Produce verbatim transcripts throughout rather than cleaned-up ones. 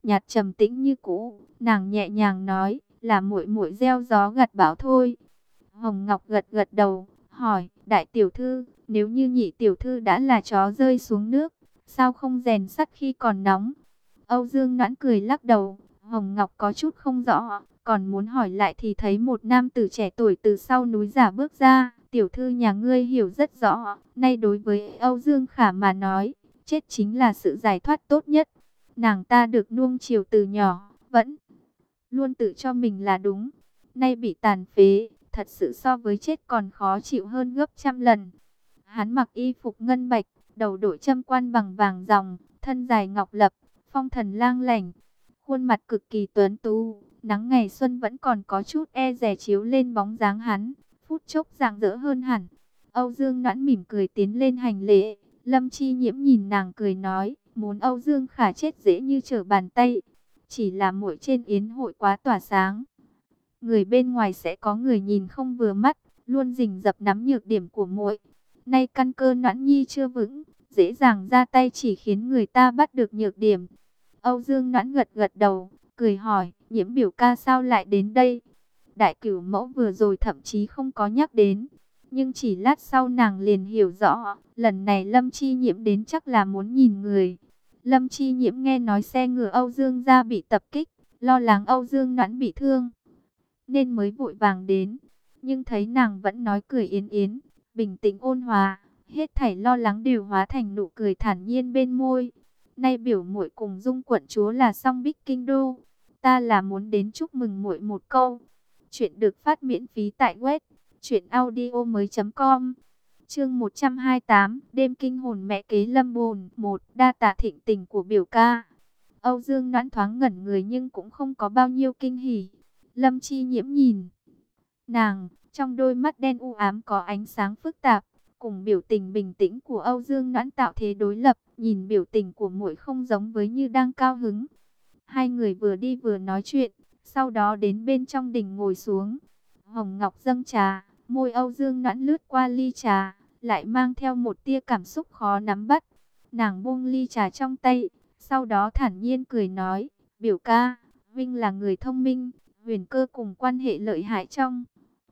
nhạt trầm tĩnh như cũ. Nàng nhẹ nhàng nói, là muội muội gieo gió gặt bão thôi. Hồng Ngọc gật gật đầu, hỏi, đại tiểu thư, nếu như nhị tiểu thư đã là chó rơi xuống nước, sao không rèn sắt khi còn nóng? Âu Dương Noãn cười lắc đầu. Hồng Ngọc có chút không rõ, còn muốn hỏi lại thì thấy một nam tử trẻ tuổi từ sau núi giả bước ra. Tiểu thư nhà ngươi hiểu rất rõ, nay đối với Âu Dương Khả mà nói, chết chính là sự giải thoát tốt nhất. Nàng ta được nuông chiều từ nhỏ, vẫn luôn tự cho mình là đúng. Nay bị tàn phế, thật sự so với chết còn khó chịu hơn gấp trăm lần. Hắn mặc y phục ngân bạch, đầu đội châm quan bằng vàng ròng, thân dài ngọc lập, phong thần lang lảnh, khuôn mặt cực kỳ tuấn tú. Nắng ngày xuân vẫn còn có chút e dè chiếu lên bóng dáng hắn, phút chốc rạng rỡ hơn hẳn. Âu Dương Noãn mỉm cười tiến lên hành lễ. Lâm Chi Nhiễm nhìn nàng cười nói, muốn Âu Dương Khả chết dễ như trở bàn tay, chỉ là muội trên yến hội quá tỏa sáng, người bên ngoài sẽ có người nhìn không vừa mắt, luôn rình rập nắm nhược điểm của muội. Nay căn cơ Noãn Nhi chưa vững, dễ dàng ra tay chỉ khiến người ta bắt được nhược điểm. Âu Dương Noãn gật gật đầu, cười hỏi, Nhiễm biểu ca sao lại đến đây? Đại cửu mẫu vừa rồi thậm chí không có nhắc đến, nhưng chỉ lát sau nàng liền hiểu rõ, lần này Lâm Chi Nhiễm đến chắc là muốn nhìn người. Lâm Chi Nhiễm nghe nói xe ngựa Âu Dương gia bị tập kích, lo lắng Âu Dương Noãn bị thương, nên mới vội vàng đến. Nhưng thấy nàng vẫn nói cười yến yến, bình tĩnh ôn hòa, hết thảy lo lắng đều hóa thành nụ cười thản nhiên bên môi. Nay biểu muội cùng Dung quận chúa là song bích kinh đô, ta là muốn đến chúc mừng muội một câu. Chuyện được phát miễn phí tại web truyện audio mới chấm com. Chương một trăm hai mươi tám, đêm kinh hồn mẹ kế lâm bồn. Một, đa tạ thịnh tình của biểu ca. Âu Dương Noãn thoáng ngẩn người nhưng cũng không có bao nhiêu kinh hỉ. Lâm Chi Nhiễm nhìn nàng, trong đôi mắt đen u ám có ánh sáng phức tạp, cùng biểu tình bình tĩnh của Âu Dương Noãn tạo thế đối lập. Nhìn biểu tình của muội không giống với như đang cao hứng. Hai người vừa đi vừa nói chuyện, sau đó đến bên trong đình ngồi xuống. Hồng Ngọc dâng trà, môi Âu Dương Noãn lướt qua ly trà, lại mang theo một tia cảm xúc khó nắm bắt. Nàng buông ly trà trong tay, sau đó thản nhiên cười nói, biểu ca, Vinh là người thông minh, huyền cơ cùng quan hệ lợi hại trong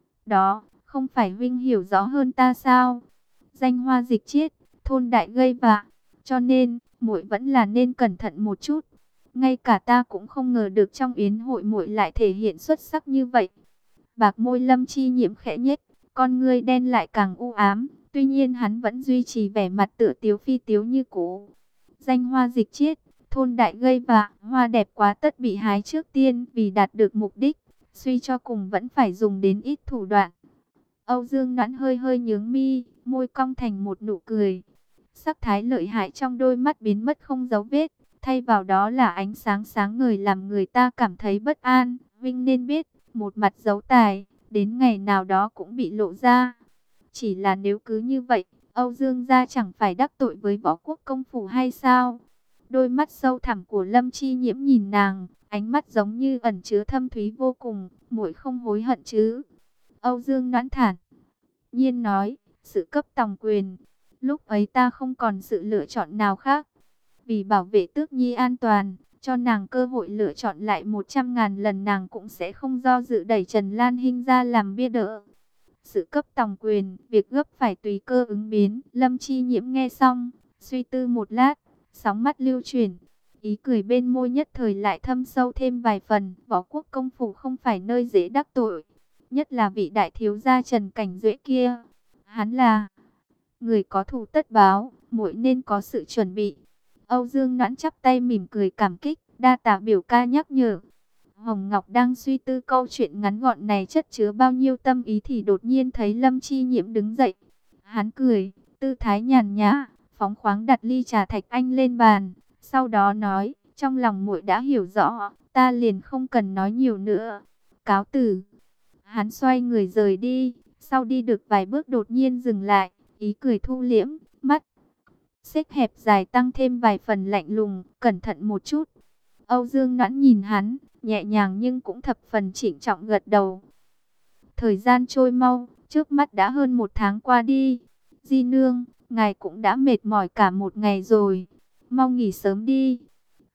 đó, không phải Vinh hiểu rõ hơn ta sao? Danh hoa dịch chiết, thôn đại gây vạ, cho nên, muội vẫn là nên cẩn thận một chút. Ngay cả ta cũng không ngờ được trong yến hội muội lại thể hiện xuất sắc như vậy. Bạc môi Lâm Chi Nhiễm khẽ nhếch, con ngươi đen lại càng u ám, tuy nhiên hắn vẫn duy trì vẻ mặt tựa tiếu phi tiếu như cũ. Danh hoa dịch chiết, thôn đại gây vạ, hoa đẹp quá tất bị hái trước tiên, vì đạt được mục đích, suy cho cùng vẫn phải dùng đến ít thủ đoạn. Âu Dương Noãn hơi hơi nhướng mi, môi cong thành một nụ cười. Sắc thái lợi hại trong đôi mắt biến mất không dấu vết, thay vào đó là ánh sáng sáng ngời làm người ta cảm thấy bất an. Vinh nên biết, một mặt giấu tài, đến ngày nào đó cũng bị lộ ra. Chỉ là nếu cứ như vậy, Âu Dương gia chẳng phải đắc tội với võ quốc công phủ hay sao? Đôi mắt sâu thẳm của Lâm Chi Nhiễm nhìn nàng, ánh mắt giống như ẩn chứa thâm thúy vô cùng, muội không hối hận chứ? Âu Dương Noãn thản nhiên nói, sự cấp tòng quyền, lúc ấy ta không còn sự lựa chọn nào khác. Vì bảo vệ Tước Nhi an toàn, cho nàng cơ hội lựa chọn lại một trăm ngàn lần, nàng cũng sẽ không do dự đẩy Trần Lan Hinh ra làm bia đỡ. Sự cấp tòng quyền, việc gấp phải tùy cơ ứng biến. Lâm Chi Nhiễm nghe xong, suy tư một lát, sóng mắt lưu chuyển, ý cười bên môi nhất thời lại thâm sâu thêm vài phần. Võ quốc công phủ không phải nơi dễ đắc tội, nhất là vị đại thiếu gia Trần Cảnh Duệ kia. Hắn là người có thù tất báo, muội nên có sự chuẩn bị. Âu Dương Noãn chắp tay mỉm cười cảm kích, đa tạ biểu ca nhắc nhở. Hồng Ngọc đang suy tư câu chuyện ngắn gọn này chất chứa bao nhiêu tâm ý thì đột nhiên thấy Lâm Chi Nhiễm đứng dậy. Hắn cười, tư thái nhàn nhã, phóng khoáng đặt ly trà thạch anh lên bàn, sau đó nói, trong lòng muội đã hiểu rõ, ta liền không cần nói nhiều nữa. Cáo từ. Hắn xoay người rời đi, sau đi được vài bước đột nhiên dừng lại, ý cười thu liễm, mắt xếch hẹp dài tăng thêm vài phần lạnh lùng, cẩn thận một chút. Âu Dương Noãn nhìn hắn, nhẹ nhàng nhưng cũng thập phần trịnh trọng gật đầu. Thời gian trôi mau, trước mắt đã hơn một tháng qua đi. Di nương, ngài cũng đã mệt mỏi cả một ngày rồi, mau nghỉ sớm đi.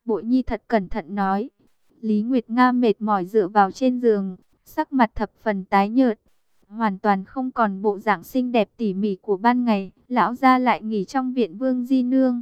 Bội Nhi thật cẩn thận nói. Lý Nguyệt Nga mệt mỏi dựa vào trên giường, sắc mặt thập phần tái nhợt, hoàn toàn không còn bộ dạng xinh đẹp tỉ mỉ của ban ngày. Lão gia lại nghỉ trong viện Vương Di Nương.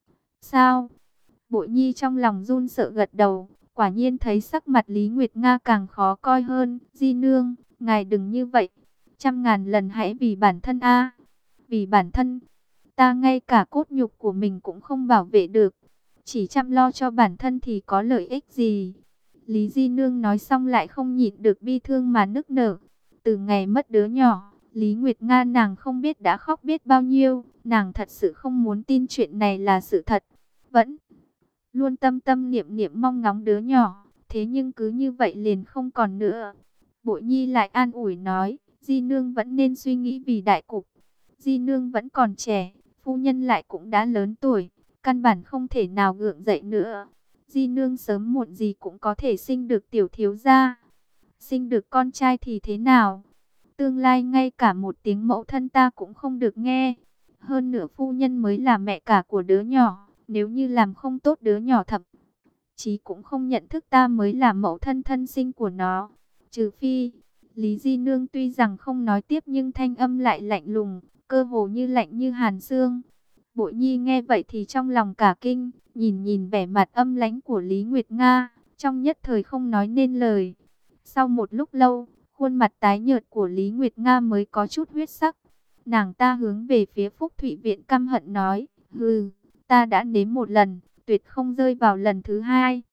Sao? Bội Nhi trong lòng run sợ gật đầu, quả nhiên thấy sắc mặt Lý Nguyệt Nga càng khó coi hơn. Di Nương, ngài đừng như vậy, trăm ngàn lần hãy vì bản thân a. Vì bản thân, ta ngay cả cốt nhục của mình cũng không bảo vệ được, chỉ chăm lo cho bản thân thì có lợi ích gì? Lý Di Nương nói xong lại không nhịn được bi thương mà nức nở. Từ ngày mất đứa nhỏ, Lý Nguyệt Nga nàng không biết đã khóc biết bao nhiêu. Nàng thật sự không muốn tin chuyện này là sự thật, vẫn luôn tâm tâm niệm niệm mong ngóng đứa nhỏ. Thế nhưng cứ như vậy liền không còn nữa. Bội Nhi lại an ủi nói, Di Nương vẫn nên suy nghĩ vì đại cục. Di Nương vẫn còn trẻ, phu nhân lại cũng đã lớn tuổi, căn bản không thể nào gượng dậy nữa. Di Nương sớm muộn gì cũng có thể sinh được tiểu thiếu gia. Sinh được con trai thì thế nào? Tương lai ngay cả một tiếng mẫu thân ta cũng không được nghe. Hơn nữa phu nhân mới là mẹ cả của đứa nhỏ. Nếu như làm không tốt đứa nhỏ thậm chí cũng không nhận thức ta mới là mẫu thân thân sinh của nó. Trừ phi, Lý Di Nương tuy rằng không nói tiếp nhưng thanh âm lại lạnh lùng, cơ hồ như lạnh như hàn xương. Bội Nhi nghe vậy thì trong lòng cả kinh, nhìn nhìn vẻ mặt âm lãnh của Lý Nguyệt Nga, trong nhất thời không nói nên lời. Sau một lúc lâu, khuôn mặt tái nhợt của Lý Nguyệt Nga mới có chút huyết sắc. Nàng ta hướng về phía Phúc Thụy Viện căm hận nói, hừ, ta đã nếm một lần, tuyệt không rơi vào lần thứ hai.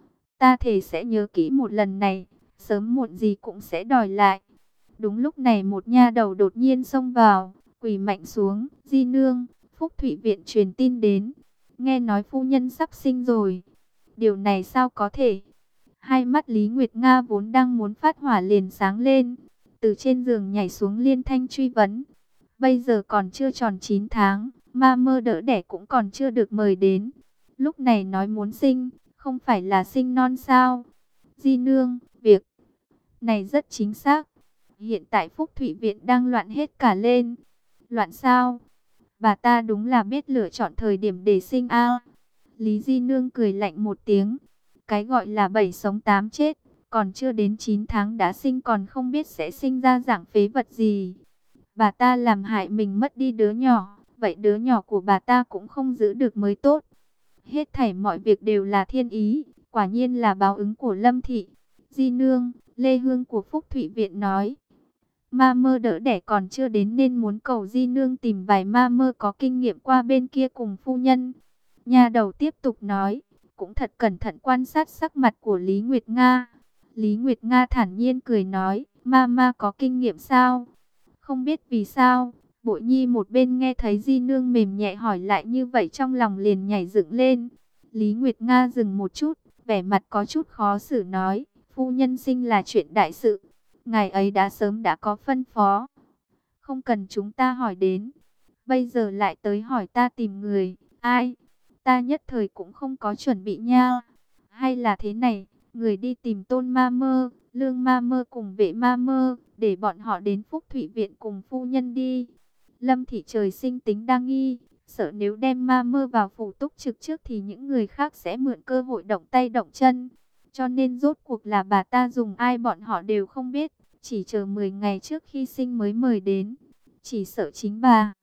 Ta thề sẽ nhớ kỹ một lần này, sớm muộn gì cũng sẽ đòi lại. Đúng lúc này một nha đầu đột nhiên xông vào, quỳ mạnh xuống. Di Nương, Phúc Thụy Viện truyền tin đến, nghe nói phu nhân sắp sinh rồi. Điều này sao có thể? Hai mắt Lý Nguyệt Nga vốn đang muốn phát hỏa liền sáng lên, từ trên giường nhảy xuống liên thanh truy vấn. Bây giờ còn chưa tròn chín tháng, ma mơ đỡ đẻ cũng còn chưa được mời đến. Lúc này nói muốn sinh, không phải là sinh non sao? Di Nương, việc này rất chính xác. Hiện tại Phúc Thụy Viện đang loạn hết cả lên. Loạn sao? Bà ta đúng là biết lựa chọn thời điểm để sinh a. Lý Di Nương cười lạnh một tiếng. Cái gọi là bảy sống tám chết, còn chưa đến chín tháng đã sinh còn không biết sẽ sinh ra dạng phế vật gì. Bà ta làm hại mình mất đi đứa nhỏ, vậy đứa nhỏ của bà ta cũng không giữ được mới tốt. Hết thảy mọi việc đều là thiên ý, quả nhiên là báo ứng của Lâm Thị. Di Nương, Lê Hương của Phúc Thụy Viện nói, ma mơ đỡ đẻ còn chưa đến nên muốn cầu Di Nương tìm vài ma mơ có kinh nghiệm qua bên kia cùng phu nhân. Nha đầu tiếp tục nói, cũng thật cẩn thận quan sát sắc mặt của Lý Nguyệt Nga. Lý Nguyệt Nga thản nhiên cười nói, ma ma có kinh nghiệm sao? Không biết vì sao, Bội Nhi một bên nghe thấy Di Nương mềm nhẹ hỏi lại như vậy trong lòng liền nhảy dựng lên. Lý Nguyệt Nga dừng một chút, vẻ mặt có chút khó xử nói, phu nhân sinh là chuyện đại sự. Ngài ấy đã sớm đã có phân phó, không cần chúng ta hỏi đến. Bây giờ lại tới hỏi ta tìm người, ai? Ta nhất thời cũng không có chuẩn bị nha. Hay là thế này, người đi tìm Tôn ma mơ, Lương ma mơ cùng Vệ ma mơ, để bọn họ đến Phúc Thụy Viện cùng phu nhân đi. Lâm Thị trời sinh tính đa nghi, sợ nếu đem ma mơ vào phủ túc trực trước thì những người khác sẽ mượn cơ hội động tay động chân. Cho nên rốt cuộc là bà ta dùng ai bọn họ đều không biết, chỉ chờ mười ngày trước khi sinh mới mời đến. Chỉ sợ chính bà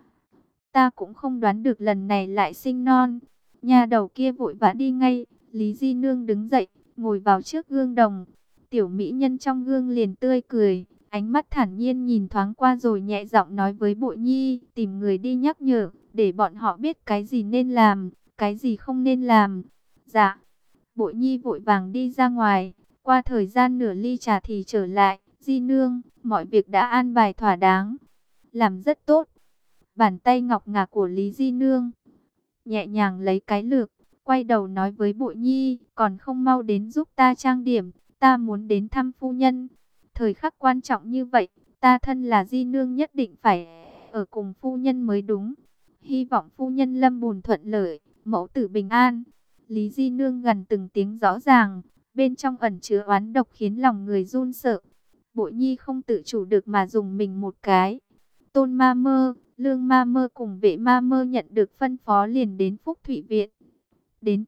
ta cũng không đoán được lần này lại sinh non. Nhà đầu kia vội vã đi ngay. Lý Di Nương đứng dậy, ngồi vào trước gương đồng. Tiểu mỹ nhân trong gương liền tươi cười, ánh mắt thản nhiên nhìn thoáng qua rồi nhẹ giọng nói với Bội Nhi, tìm người đi nhắc nhở, để bọn họ biết cái gì nên làm, cái gì không nên làm. Dạ. Bội Nhi vội vàng đi ra ngoài, qua thời gian nửa ly trà thì trở lại. Di Nương, mọi việc đã an bài thỏa đáng, làm rất tốt. Bàn tay ngọc ngà của Lý Di Nương nhẹ nhàng lấy cái lược, quay đầu nói với Bội Nhi, còn không mau đến giúp ta trang điểm, ta muốn đến thăm phu nhân. Thời khắc quan trọng như vậy, ta thân là Di Nương nhất định phải ở cùng phu nhân mới đúng. Hy vọng phu nhân lâm bùn thuận lợi, mẫu tử bình an. Lý Di Nương gần từng tiếng rõ ràng, bên trong ẩn chứa oán độc khiến lòng người run sợ. Bội Nhi không tự chủ được mà dùng mình một cái. Tôn ma mơ, Lương ma mơ cùng Vệ ma mơ nhận được phân phó liền đến Phúc Thụy Viện. Đến cửa,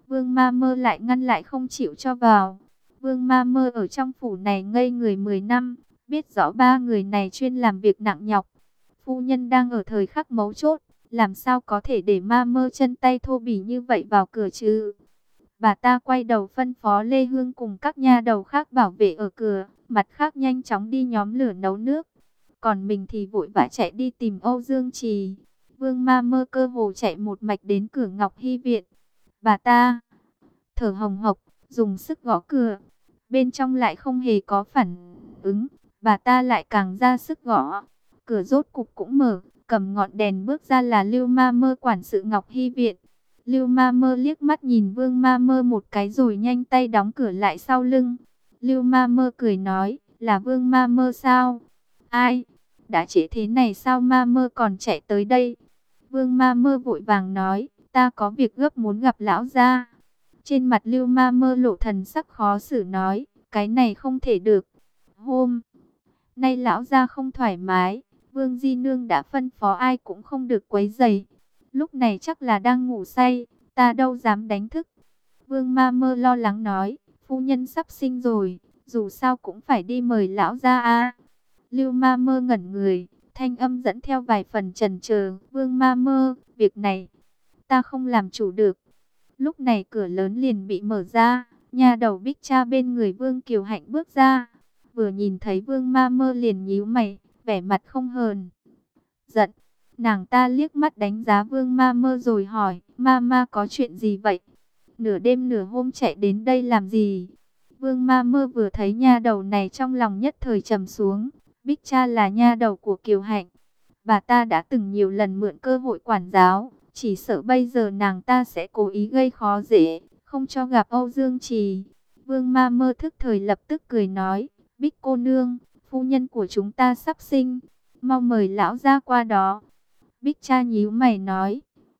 Vương Ma Mơ lại ngăn lại không chịu cho vào. Vương Ma Mơ ở trong phủ này ngây người mười năm, biết rõ ba người này chuyên làm việc nặng nhọc. Phu nhân đang ở thời khắc mấu chốt, làm sao có thể để Ma Mơ chân tay thô bỉ như vậy vào cửa chứ? Bà ta quay đầu phân phó Lê Hương cùng các nha đầu khác bảo vệ ở cửa, mặt khác nhanh chóng đi nhóm lửa nấu nước. Còn mình thì vội vã chạy đi tìm Âu Dương Trì. Vương Ma Mơ cơ hồ chạy một mạch đến cửa Ngọc Hy viện. Bà ta thở hồng hộc, dùng sức gõ cửa. Bên trong lại không hề có phản ứng. Bà ta lại càng ra sức gõ. Cửa rốt cục cũng mở, cầm ngọn đèn bước ra là Lưu Ma Mơ quản sự Ngọc Hy viện. Lưu Ma Mơ liếc mắt nhìn Vương Ma Mơ một cái rồi nhanh tay đóng cửa lại sau lưng. Lưu Ma Mơ cười nói, là Vương Ma Mơ sao? Ai? Đã trễ thế này sao Ma Mơ còn chạy tới đây? Vương Ma Mơ vội vàng nói, ta có việc gấp muốn gặp lão gia. Trên mặt Lưu Ma Mơ lộ thần sắc khó xử nói, cái này không thể được. Hôm nay lão gia không thoải mái, Vương Di Nương đã phân phó ai cũng không được quấy rầy. Lúc này chắc là đang ngủ say, ta đâu dám đánh thức. Vương Ma Mơ lo lắng nói, phu nhân sắp sinh rồi, dù sao cũng phải đi mời lão gia a. Lưu Ma Mơ ngẩn người, thanh âm dẫn theo vài phần chần chờ. Vương Ma Mơ, việc này ta không làm chủ được. Lúc này cửa lớn liền bị mở ra, nha đầu Bích Cha bên người Vương Kiều Hạnh bước ra. Vừa nhìn thấy Vương Ma Mơ liền nhíu mày, vẻ mặt không hờn giận. Nàng ta liếc mắt đánh giá Vương Ma Mơ rồi hỏi, Ma Ma có chuyện gì vậy? Nửa đêm nửa hôm chạy đến đây làm gì? Vương Ma Mơ vừa thấy nha đầu này trong lòng nhất thời trầm xuống. Bích Cha là nha đầu của Kiều Hạnh. Bà ta đã từng nhiều lần mượn cơ hội quản giáo. Chỉ sợ bây giờ nàng ta sẽ cố ý gây khó dễ, không cho gặp Âu Dương Trì. Vương Ma Mơ thức thời lập tức cười nói, Bích cô nương, phu nhân của chúng ta sắp sinh, mau mời lão gia qua đó. Bích Cha nhíu mày nói,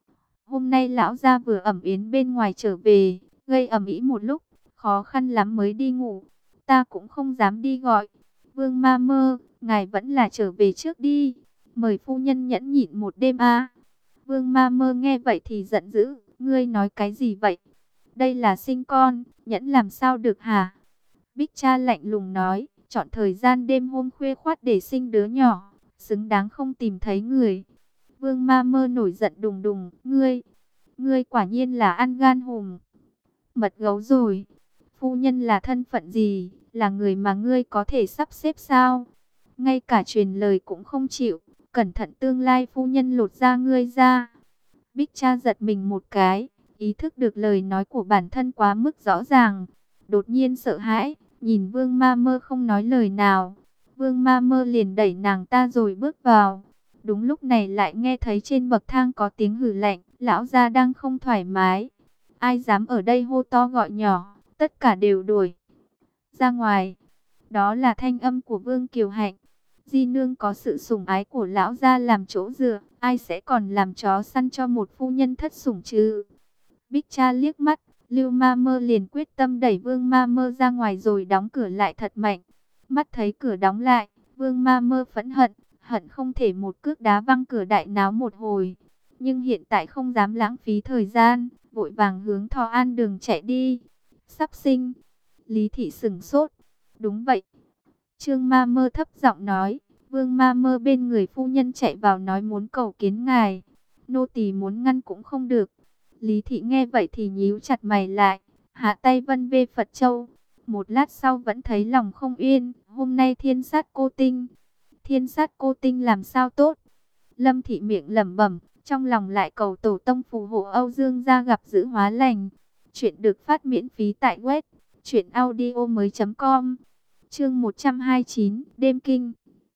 hôm nay lão gia vừa ẩm yến bên ngoài trở về, gây ầm ĩ một lúc, khó khăn lắm mới đi ngủ, ta cũng không dám đi gọi. Vương Ma Mơ, ngài vẫn là trở về trước đi, mời phu nhân nhẫn nhịn một đêm a. Vương Ma Mơ nghe vậy thì giận dữ, ngươi nói cái gì vậy? Đây là sinh con, nhẫn làm sao được hả? Bích Cha lạnh lùng nói, chọn thời gian đêm hôm khuya khoắt để sinh đứa nhỏ, xứng đáng không tìm thấy người. Vương Ma Mơ nổi giận đùng đùng, ngươi, ngươi quả nhiên là ăn gan hùm mật gấu rồi. Phu nhân là thân phận gì, là người mà ngươi có thể sắp xếp sao? Ngay cả truyền lời cũng không chịu, cẩn thận tương lai phu nhân lột da ngươi ra. Bích Cha giật mình một cái, ý thức được lời nói của bản thân quá mức rõ ràng. Đột nhiên sợ hãi, nhìn Vương Ma Mơ không nói lời nào. Vương Ma Mơ liền đẩy nàng ta rồi bước vào. Đúng lúc này lại nghe thấy trên bậc thang có tiếng hừ lạnh, lão gia đang không thoải mái. Ai dám ở đây hô to gọi nhỏ, tất cả đều đuổi ra ngoài. Đó là thanh âm của Vương Kiều Hạnh. Di nương có sự sủng ái của lão gia làm chỗ dựa, ai sẽ còn làm chó săn cho một phu nhân thất sủng chứ? Bích Cha liếc mắt, Lưu Ma Mơ liền quyết tâm đẩy Vương Ma Mơ ra ngoài rồi đóng cửa lại thật mạnh. Mắt thấy cửa đóng lại, Vương Ma Mơ phẫn hận, hận không thể một cước đá văng cửa đại náo một hồi. Nhưng hiện tại không dám lãng phí thời gian, vội vàng hướng Thọ An Đường chạy đi. Sắp sinh. Lý Thị sửng sốt. Đúng vậy. Trương Ma Mơ thấp giọng nói, Vương Ma Mơ bên người phu nhân chạy vào nói muốn cầu kiến ngài. Nô tỳ muốn ngăn cũng không được. Lý Thị nghe vậy thì nhíu chặt mày lại, hạ tay vân vê Phật châu. Một lát sau vẫn thấy lòng không yên, hôm nay thiên sát cô tinh. Thiên sát cô tinh làm sao tốt? Lâm Thị miệng lẩm bẩm, trong lòng lại cầu tổ tông phù hộ Âu Dương gia gặp dữ hóa lành. Chuyện được phát miễn phí tại web truyện audio mới chấm com. Chương một trăm hai mươi chín, đêm kinh.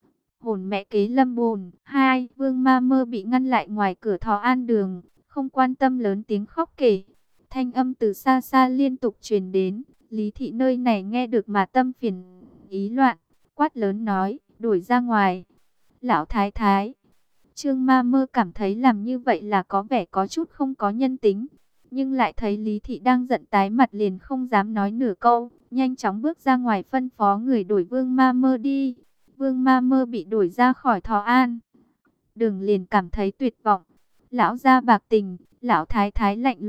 Hồn mẹ kế Lâm Bồn. Hai, Vương Ma Mơ bị ngăn lại ngoài cửa Thọ An Đường, không quan tâm lớn tiếng khóc kể. Thanh âm từ xa xa liên tục truyền đến, Lý Thị nơi này nghe được mà tâm phiền ý loạn, quát lớn nói, đuổi ra ngoài. Lão Thái Thái. Trương Ma Mơ cảm thấy làm như vậy là có vẻ có chút không có nhân tính, nhưng lại thấy Lý Thị đang giận tái mặt liền không dám nói nửa câu, nhanh chóng bước ra ngoài phân phó người đuổi Vương Ma Mơ đi. Vương Ma Mơ bị đuổi ra khỏi Thọ An Đường liền cảm thấy tuyệt vọng. Lão gia bạc tình, lão thái thái lạnh lùng,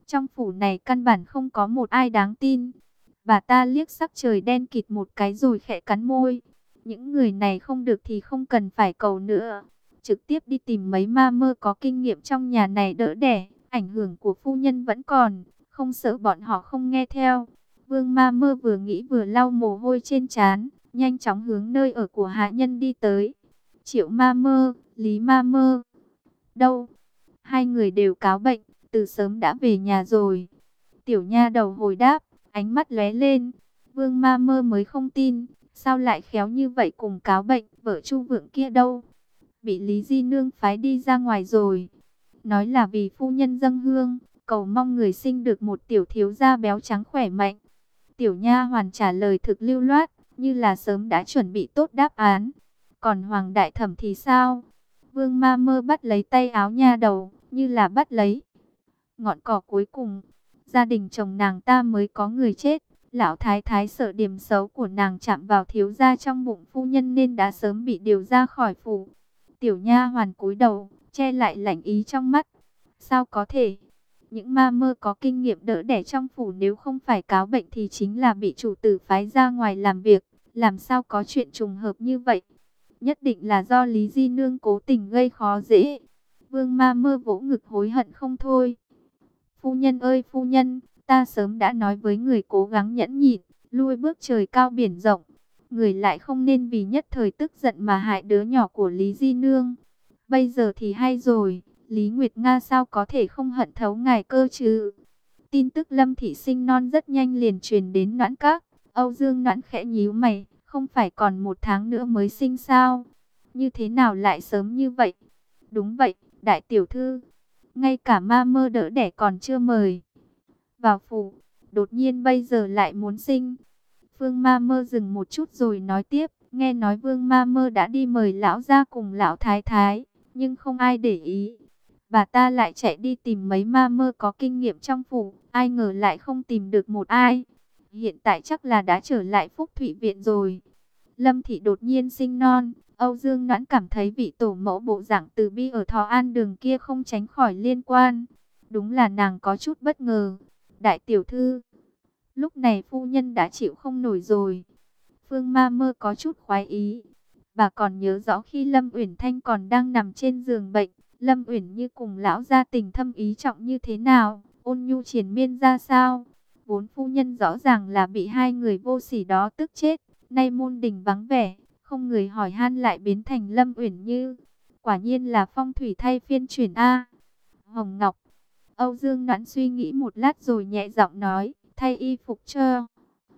Trong phủ này căn bản không có một ai đáng tin. Bà ta liếc sắc trời đen kịt một cái rồi khẽ cắn môi. Những người này không được thì không cần phải cầu nữa. Trực tiếp đi tìm mấy ma mơ có kinh nghiệm trong nhà này đỡ đẻ. Ảnh hưởng của phu nhân vẫn còn, không sợ bọn họ không nghe theo. Vương ma mơ vừa nghĩ vừa lau mồ hôi trên trán, nhanh chóng hướng nơi ở của hạ nhân đi tới. Triệu ma mơ, Lý ma mơ, đâu? Hai người đều cáo bệnh, từ sớm đã về nhà rồi. Tiểu nha đầu hồi đáp, ánh mắt lóe lên. Vương ma mơ mới không tin, sao lại khéo như vậy cùng cáo bệnh, vợ Chu Vượng kia đâu? Bị Lý Di Nương phái đi ra ngoài rồi. Nói là vì phu nhân dâng hương, cầu mong người sinh được một tiểu thiếu gia béo trắng khỏe mạnh. Tiểu nha hoàn trả lời thực lưu loát, như là sớm đã chuẩn bị tốt đáp án. Còn Hoàng đại thẩm thì sao? Vương ma mơ bắt lấy tay áo nha đầu, như là bắt lấy ngọn cỏ cuối cùng. Gia đình chồng nàng ta mới có người chết. Lão thái thái sợ điểm xấu của nàng chạm vào thiếu gia trong bụng phu nhân nên đã sớm bị điều ra khỏi phủ. Tiểu nha hoàn cúi đầu, che lại lạnh ý trong mắt. Sao có thể? Những ma mơ có kinh nghiệm đỡ đẻ trong phủ nếu không phải cáo bệnh thì chính là bị chủ tử phái ra ngoài làm việc. Làm sao có chuyện trùng hợp như vậy? Nhất định là do Lý Di Nương cố tình gây khó dễ. Vương ma mơ vỗ ngực hối hận không thôi. Phu nhân ơi phu nhân, ta sớm đã nói với người cố gắng nhẫn nhịn, lui bước trời cao biển rộng. Người lại không nên vì nhất thời tức giận mà hại đứa nhỏ của Lý Di Nương. Bây giờ thì hay rồi, Lý Nguyệt Nga sao có thể không hận thấu ngài cơ chứ? Tin tức Lâm thị sinh non rất nhanh liền truyền đến Noãn Các. Âu Dương Noãn khẽ nhíu mày, không phải còn một tháng nữa mới sinh sao? Như thế nào lại sớm như vậy? Đúng vậy, đại tiểu thư. Ngay cả ma mơ đỡ đẻ còn chưa mời vào phủ, đột nhiên bây giờ lại muốn sinh. Phương ma mơ dừng một chút rồi nói tiếp, nghe nói Vương ma mơ đã đi mời lão gia cùng lão thái thái, nhưng không ai để ý. Bà ta lại chạy đi tìm mấy ma mơ có kinh nghiệm trong phủ, ai ngờ lại không tìm được một ai. Hiện tại chắc là đã trở lại Phúc Thụy Viện rồi. Lâm thị đột nhiên sinh non, Âu Dương Noãn cảm thấy vị tổ mẫu bộ dạng từ bi ở Thọ An Đường kia không tránh khỏi liên quan. Đúng là nàng có chút bất ngờ. Đại tiểu thư, lúc này phu nhân đã chịu không nổi rồi. Phương ma mơ có chút khoái ý. Bà còn nhớ rõ khi Lâm Uyển Thanh còn đang nằm trên giường bệnh, Lâm Uyển Như cùng lão gia tình thâm ý trọng như thế nào, ôn nhu triền miên ra sao. Vốn phu nhân rõ ràng là bị hai người vô sỉ đó tức chết, nay môn đình vắng vẻ, không người hỏi han lại biến thành Lâm Uyển Như. Quả nhiên là phong thủy thay phiên chuyển a. Hồng Ngọc, Âu Dương Noãn suy nghĩ một lát rồi nhẹ giọng nói, thay y phục cho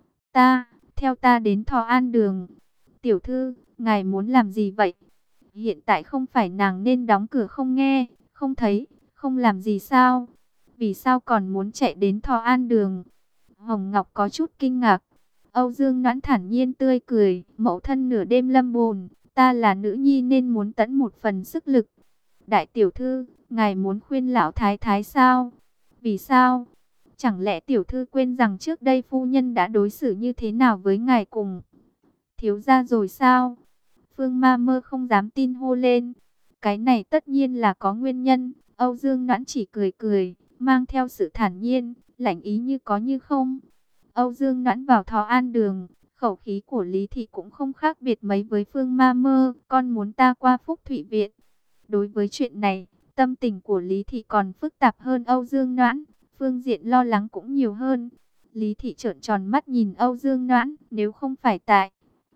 ta, theo ta đến Thọ An Đường. Tiểu thư, ngài muốn làm gì vậy? Hiện tại không phải nàng nên đóng cửa không nghe, không thấy, không làm gì sao? Vì sao còn muốn chạy đến Thọ An Đường? Hồng Ngọc có chút kinh ngạc. Âu Dương Noãn thản nhiên tươi cười, mẫu thân nửa đêm lâm bồn, ta là nữ nhi nên muốn tận một phần sức lực. Đại tiểu thư, ngài muốn khuyên lão thái thái sao? Vì sao? Chẳng lẽ tiểu thư quên rằng trước đây phu nhân đã đối xử như thế nào với ngài cùng thiếu gia rồi sao? Phương ma mơ không dám tin hô lên. Cái này tất nhiên là có nguyên nhân. Âu Dương Noãn chỉ cười cười, mang theo sự thản nhiên, lạnh ý như có như không. Âu Dương Noãn vào Thọ An Đường, khẩu khí của Lý Thị cũng không khác biệt mấy với Phương ma mơ. Con muốn ta qua Phúc Thụy Viện. Đối với chuyện này, tâm tình của Lý Thị còn phức tạp hơn Âu Dương Noãn. Phương diện lo lắng cũng nhiều hơn. Lý Thị trợn tròn mắt nhìn Âu Dương Noãn, nếu không phải tại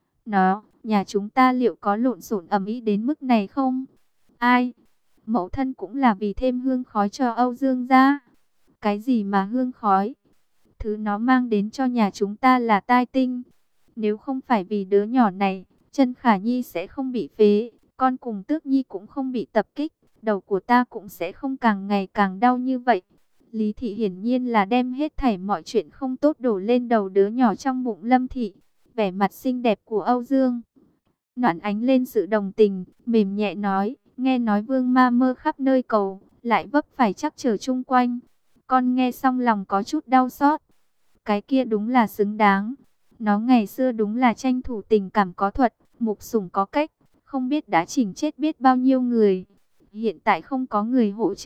nó, nhà chúng ta liệu có lộn xộn ầm ĩ đến mức này không? Ai? Mẫu thân cũng là vì thêm hương khói cho Âu Dương gia. Cái gì mà hương khói? Thứ nó mang đến cho nhà chúng ta là tai tinh. Nếu không phải vì đứa nhỏ này, Chân Khả Nhi sẽ không bị phế, con cùng Tước Nhi cũng không bị tập kích, đầu của ta cũng sẽ không càng ngày càng đau như vậy. Lý Thị hiển nhiên là đem hết thảy mọi chuyện không tốt đổ lên đầu đứa nhỏ trong bụng Lâm Thị. Vẻ mặt xinh đẹp của Âu Dương Noãn ánh lên sự đồng tình, mềm nhẹ nói, nghe nói Vương ma mơ khắp nơi cầu, lại vấp phải trắc trở chung quanh. Con nghe xong lòng có chút đau xót. Cái kia đúng là xứng đáng. Nó ngày xưa đúng là tranh thủ tình cảm có thuật, mục sủng có cách, không biết đã chỉnh chết biết bao nhiêu người. Hiện tại không có người hỗ trợ,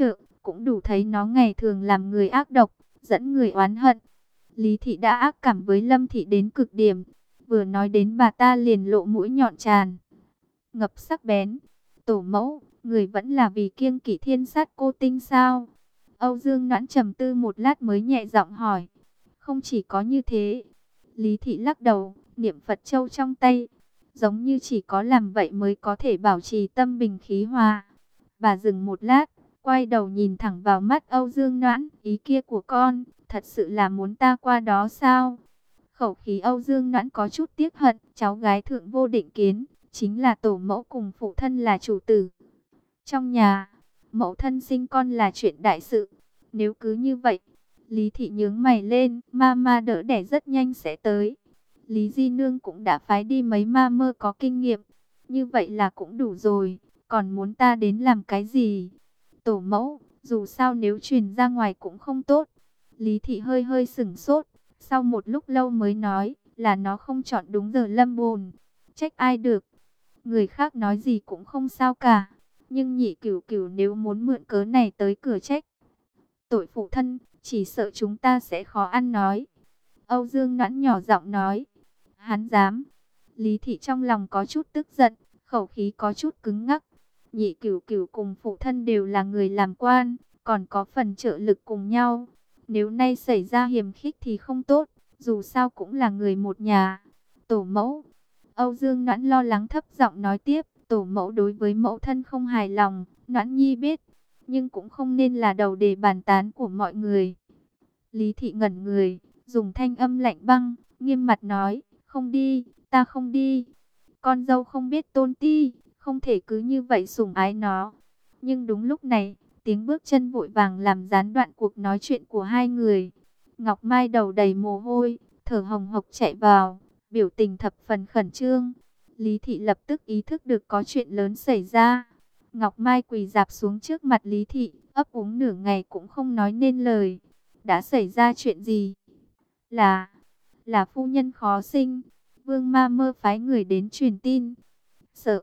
cũng đủ thấy nó ngày thường làm người ác độc, dẫn người oán hận. Lý Thị đã ác cảm với Lâm Thị đến cực điểm, vừa nói đến bà ta liền lộ mũi nhọn tràn ngập sắc bén. Tổ mẫu, người vẫn là vì kiêng kỵ thiên sát cô tinh sao? Âu Dương Noãn trầm tư một lát mới nhẹ giọng hỏi. Không chỉ có như thế. Lý Thị lắc đầu, niệm Phật châu trong tay. Giống như chỉ có làm vậy mới có thể bảo trì tâm bình khí hòa. Bà dừng một lát, quay đầu nhìn thẳng vào mắt Âu Dương Noãn. Ý kia của con, thật sự là muốn ta qua đó sao? Khẩu khí Âu Dương Noãn có chút tiếc hận. Cháu gái thượng vô định kiến, chính là tổ mẫu cùng phụ thân là chủ tử trong nhà. Mẫu thân sinh con là chuyện đại sự. Nếu cứ như vậy, Lý Thị nhướng mày lên, ma ma đỡ đẻ rất nhanh sẽ tới. Lý Di Nương cũng đã phái đi mấy ma mơ có kinh nghiệm. Như vậy là cũng đủ rồi, còn muốn ta đến làm cái gì? Tổ mẫu, dù sao nếu truyền ra ngoài cũng không tốt. Lý Thị hơi hơi sửng sốt, sau một lúc lâu mới nói là nó không chọn đúng giờ lâm bồn. Trách ai được, người khác nói gì cũng không sao cả. Nhưng Nhị Cửu Cửu nếu muốn mượn cớ này tới cửa trách tội phụ thân, chỉ sợ chúng ta sẽ khó ăn nói. Âu Dương Noãn nhỏ giọng nói. Hắn dám. Lý Thị trong lòng có chút tức giận, khẩu khí có chút cứng ngắc. Nhị Cửu Cửu cùng phụ thân đều là người làm quan, còn có phần trợ lực cùng nhau. Nếu nay xảy ra hiềm khích thì không tốt, dù sao cũng là người một nhà. Tổ mẫu. Âu Dương Noãn lo lắng thấp giọng nói tiếp. Tổ mẫu đối với mẫu thân không hài lòng, Noãn Nhi biết, nhưng cũng không nên là đầu đề bàn tán của mọi người. Lý Thị ngẩn người, dùng thanh âm lạnh băng, nghiêm mặt nói, không đi, ta không đi. Con dâu không biết tôn ti, không thể cứ như vậy sủng ái nó. Nhưng đúng lúc này, tiếng bước chân vội vàng làm gián đoạn cuộc nói chuyện của hai người. Ngọc Mai đầu đầy mồ hôi, thở hồng hộc chạy vào, biểu tình thập phần khẩn trương. Lý Thị lập tức ý thức được có chuyện lớn xảy ra. Ngọc Mai quỳ rạp xuống trước mặt Lý Thị, ấp úng nửa ngày cũng không nói nên lời. Đã xảy ra chuyện gì? Là, là phu nhân khó sinh. Vương Ma Mơ phái người đến truyền tin. Sợ,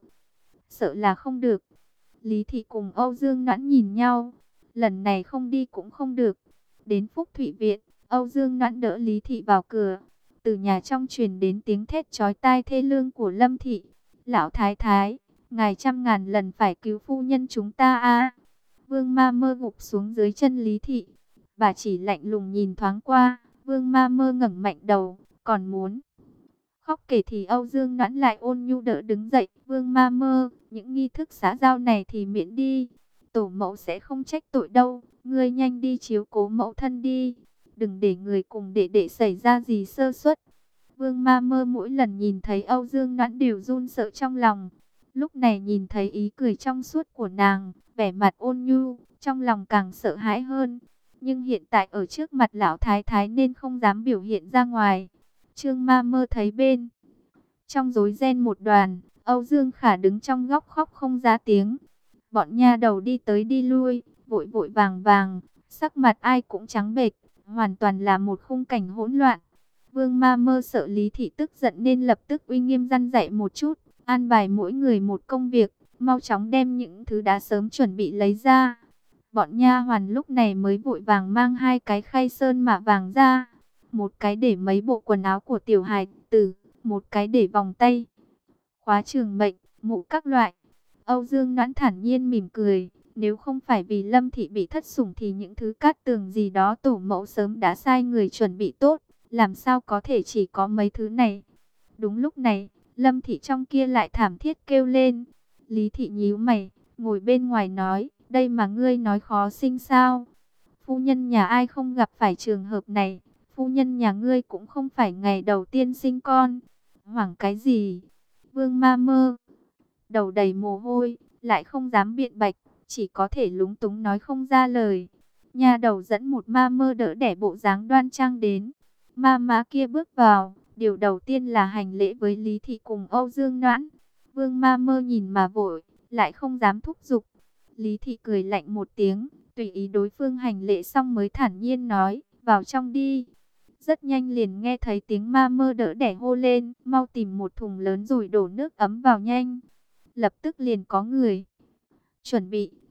sợ là không được. Lý Thị cùng Âu Dương Noãn nhìn nhau. Lần này không đi cũng không được. Đến Phúc Thụy Viện, Âu Dương Noãn đỡ Lý Thị vào cửa. Từ nhà trong truyền đến tiếng thét chói tai thê lương của Lâm Thị. Lão Thái Thái, ngài trăm ngàn lần phải cứu phu nhân chúng ta a. Vương Ma Mơ gục xuống dưới chân Lý Thị. Bà chỉ lạnh lùng nhìn thoáng qua. Vương Ma Mơ ngẩng mạnh đầu, còn muốn khóc kể thì Âu Dương Noãn lại ôn nhu đỡ đứng dậy. Vương Ma Mơ, những nghi thức xã giao này thì miễn đi. Tổ mẫu sẽ không trách tội đâu. Ngươi nhanh đi chiếu cố mẫu thân đi. Đừng để người cùng đệ đệ xảy ra gì sơ suất. Vương Ma Mơ mỗi lần nhìn thấy Âu Dương Noãn đều run sợ trong lòng. Lúc này nhìn thấy ý cười trong suốt của nàng, vẻ mặt ôn nhu, trong lòng càng sợ hãi hơn. Nhưng hiện tại ở trước mặt lão thái thái nên không dám biểu hiện ra ngoài. Trương Ma Mơ thấy bên trong rối ren một đoàn, Âu Dương Khả đứng trong góc khóc không ra tiếng. Bọn nha đầu đi tới đi lui, vội vội vàng vàng, sắc mặt ai cũng trắng bệch, hoàn toàn là một khung cảnh hỗn loạn. Vương Ma Mơ sợ Lý Thị tức giận nên lập tức uy nghiêm răn dạy một chút, an bài mỗi người một công việc, mau chóng đem những thứ đã sớm chuẩn bị lấy ra. Bọn nha hoàn lúc này mới vội vàng mang hai cái khay sơn mạ vàng ra, một cái để mấy bộ quần áo của tiểu hài tử, một cái để vòng tay, khóa trường mệnh, mũ các loại. Âu Dương Noãn thản nhiên mỉm cười, nếu không phải vì Lâm Thị bị thất sủng thì những thứ cát tường gì đó tổ mẫu sớm đã sai người chuẩn bị tốt, làm sao có thể chỉ có mấy thứ này. Đúng lúc này, Lâm Thị trong kia lại thảm thiết kêu lên. Lý Thị nhíu mày, ngồi bên ngoài nói, đây mà ngươi nói khó sinh sao? Phu nhân nhà ai không gặp phải trường hợp này, phu nhân nhà ngươi cũng không phải ngày đầu tiên sinh con. Hoảng cái gì? Vương Ma Mơ đầu đầy mồ hôi, lại không dám biện bạch, chỉ có thể lúng túng nói không ra lời. Nhà đầu dẫn một ma mơ đỡ đẻ bộ dáng đoan trang đến. Ma má kia bước vào, điều đầu tiên là hành lễ với Lý Thị cùng Âu Dương Noãn. Vương Ma Mơ nhìn mà vội, lại không dám thúc giục. Lý Thị cười lạnh một tiếng, tùy ý đối phương hành lễ xong mới thản nhiên nói, vào trong đi. Rất nhanh liền nghe thấy tiếng ma mơ đỡ đẻ hô lên, mau tìm một thùng lớn rồi đổ nước ấm vào nhanh. Lập tức liền có người chuẩn bị,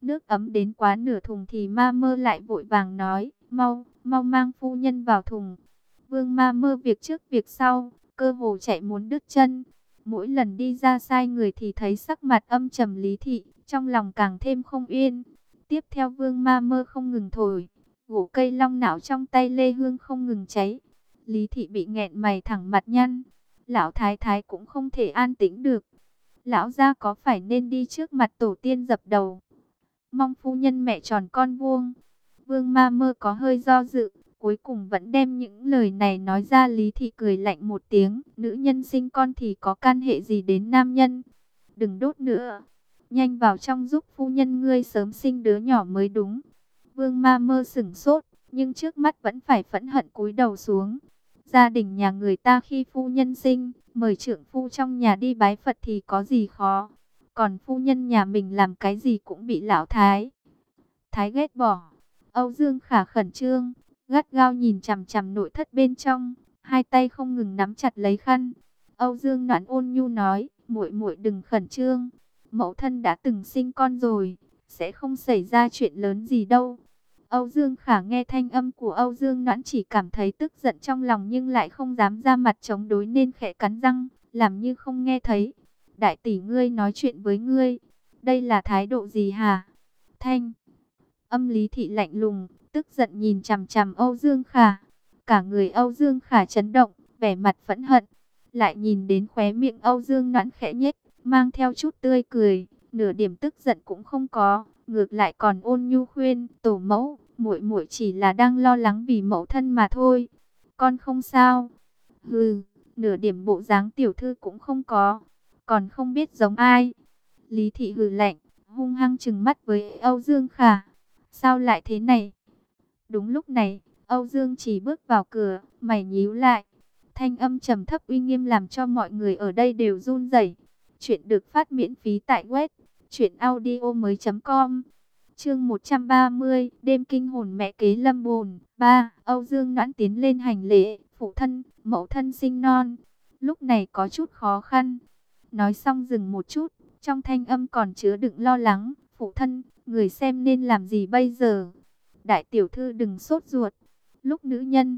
Nước ấm đến quá nửa thùng thì ma mơ lại vội vàng nói, mau, mau mang phu nhân vào thùng. Vương ma mơ việc trước việc sau, cơ hồ chạy muốn đứt chân. Mỗi lần đi ra sai người thì thấy sắc mặt âm trầm Lý Thị, trong lòng càng thêm không yên. Tiếp theo vương ma mơ không ngừng thổi, gỗ cây long não trong tay Lê Hương không ngừng cháy. Lý Thị bị nghẹn mày thẳng mặt nhăn. Lão thái thái cũng không thể an tĩnh được. Lão gia có phải nên đi trước mặt tổ tiên dập đầu, mong phu nhân mẹ tròn con vuông? Vương ma mơ có hơi do dự, cuối cùng vẫn đem những lời này nói ra. Lý Thị cười lạnh một tiếng, nữ nhân sinh con thì có can hệ gì đến nam nhân? Đừng đốt nữa, nhanh vào trong giúp phu nhân ngươi sớm sinh đứa nhỏ mới đúng. Vương ma mơ sửng sốt, nhưng trước mắt vẫn phải phẫn hận cúi đầu xuống. Gia đình nhà người ta khi phu nhân sinh, mời trưởng phu trong nhà đi bái Phật thì có gì khó. Còn phu nhân nhà mình làm cái gì cũng bị lão thái thái ghét bỏ. Âu Dương Khả khẩn trương, gắt gao nhìn chằm chằm nội thất bên trong, hai tay không ngừng nắm chặt lấy khăn. Âu Dương Noãn ôn nhu nói, muội muội đừng khẩn trương, mẫu thân đã từng sinh con rồi, sẽ không xảy ra chuyện lớn gì đâu. Âu Dương Khả nghe thanh âm của Âu Dương Noãn chỉ cảm thấy tức giận trong lòng, nhưng lại không dám ra mặt chống đối nên khẽ cắn răng, làm như không nghe thấy. Đại tỷ ngươi nói chuyện với ngươi, đây là thái độ gì hả? Thanh âm Lý Thị lạnh lùng, tức giận nhìn chằm chằm Âu Dương Khả. Cả người Âu Dương Khả chấn động, vẻ mặt phẫn hận. Lại nhìn đến khóe miệng Âu Dương Noãn khẽ nhếch, mang theo chút tươi cười, nửa điểm tức giận cũng không có, ngược lại còn ôn nhu khuyên, tổ mẫu, muội muội chỉ là đang lo lắng vì mẫu thân mà thôi. Con không sao. Hừ, nửa điểm bộ dáng tiểu thư cũng không có, còn không biết giống ai. Lý Thị hừ lạnh, hung hăng trừng mắt với Âu Dương Khả. Sao lại thế này? Đúng lúc này, Âu Dương chỉ bước vào cửa, mày nhíu lại. Thanh âm trầm thấp uy nghiêm làm cho mọi người ở đây đều run rẩy. Chuyện được phát miễn phí tại web truyện audio mới chấm com. Chương một trăm ba mươi, đêm kinh hồn mẹ kế lâm bồn. ba. Âu Dương Noãn tiến lên hành lễ, phụ thân, mẫu thân sinh non. Lúc này có chút khó khăn. Nói xong dừng một chút, trong thanh âm còn chứa đựng lo lắng. Phụ thân, người xem nên làm gì bây giờ? Đại tiểu thư đừng sốt ruột. Lúc nữ nhân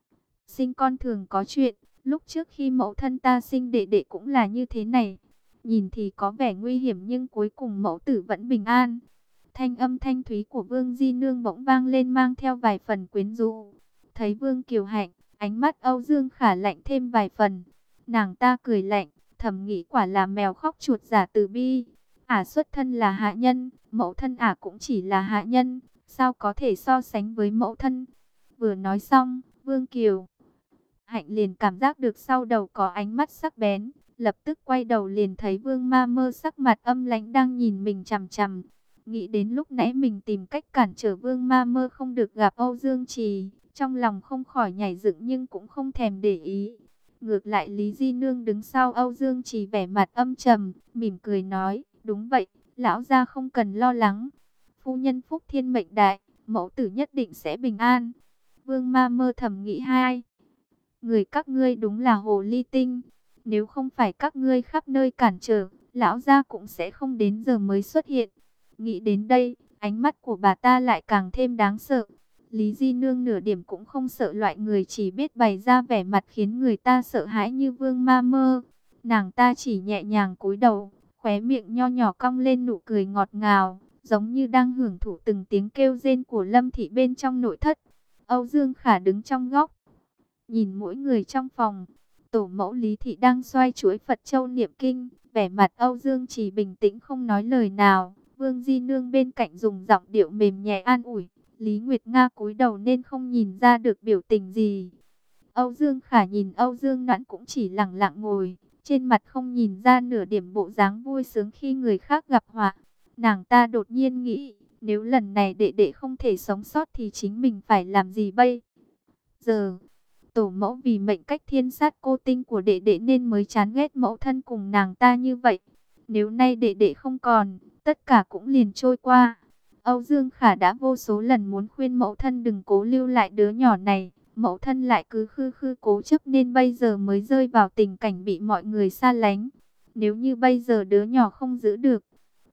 sinh con thường có chuyện. Lúc trước khi mẫu thân ta sinh đệ đệ cũng là như thế này. Nhìn thì có vẻ nguy hiểm nhưng cuối cùng mẫu tử vẫn bình an. Thanh âm thanh thúy của Vương Di Nương bỗng vang lên mang theo vài phần quyến rũ. Thấy Vương Kiều Hạnh, ánh mắt Âu Dương Khả lạnh thêm vài phần. Nàng ta cười lạnh, thầm nghĩ quả là mèo khóc chuột giả từ bi. Ả xuất thân là hạ nhân, mẫu thân Ả cũng chỉ là hạ nhân, sao có thể so sánh với mẫu thân. Vừa nói xong, Vương Kiều Hạnh liền cảm giác được sau đầu có ánh mắt sắc bén, lập tức quay đầu liền thấy Vương Ma Mơ sắc mặt âm lãnh đang nhìn mình chằm chằm. Nghĩ đến lúc nãy mình tìm cách cản trở Vương Ma Mơ không được gặp Âu Dương Trì, trong lòng không khỏi nhảy dựng nhưng cũng không thèm để ý. Ngược lại Lý Di Nương đứng sau Âu Dương Trì vẻ mặt âm trầm, mỉm cười nói, đúng vậy, lão gia không cần lo lắng. Phu nhân phúc thiên mệnh đại, mẫu tử nhất định sẽ bình an. Vương Ma Mơ thầm nghĩ hai. Người các ngươi đúng là hồ ly tinh. Nếu không phải các ngươi khắp nơi cản trở, lão gia cũng sẽ không đến giờ mới xuất hiện. Nghĩ đến đây, ánh mắt của bà ta lại càng thêm đáng sợ. Lý Di Nương nửa điểm cũng không sợ loại người chỉ biết bày ra vẻ mặt khiến người ta sợ hãi như Vương Ma Mơ. Nàng ta chỉ nhẹ nhàng cúi đầu, khóe miệng nho nhỏ cong lên nụ cười ngọt ngào, giống như đang hưởng thụ từng tiếng kêu rên của Lâm Thị bên trong nội thất. Âu Dương Khả đứng trong góc, nhìn mỗi người trong phòng. Tổ mẫu Lý Thị đang xoay chuỗi Phật Châu niệm kinh, vẻ mặt Âu Dương chỉ bình tĩnh không nói lời nào. Vương Di Nương bên cạnh dùng giọng điệu mềm nhẹ an ủi. Lý Nguyệt Nga cúi đầu nên không nhìn ra được biểu tình gì. Âu Dương Khả nhìn Âu Dương Noãn cũng chỉ lặng lặng ngồi, trên mặt không nhìn ra nửa điểm bộ dáng vui sướng khi người khác gặp họa. Nàng ta đột nhiên nghĩ, nếu lần này đệ đệ không thể sống sót thì chính mình phải làm gì bây giờ? Tổ mẫu vì mệnh cách thiên sát cô tinh của đệ đệ nên mới chán ghét mẫu thân cùng nàng ta như vậy. Nếu nay đệ đệ không còn, tất cả cũng liền trôi qua. Âu Dương Khả đã vô số lần muốn khuyên mẫu thân đừng cố lưu lại đứa nhỏ này. Mẫu thân lại cứ khư khư cố chấp nên bây giờ mới rơi vào tình cảnh bị mọi người xa lánh. Nếu như bây giờ đứa nhỏ không giữ được,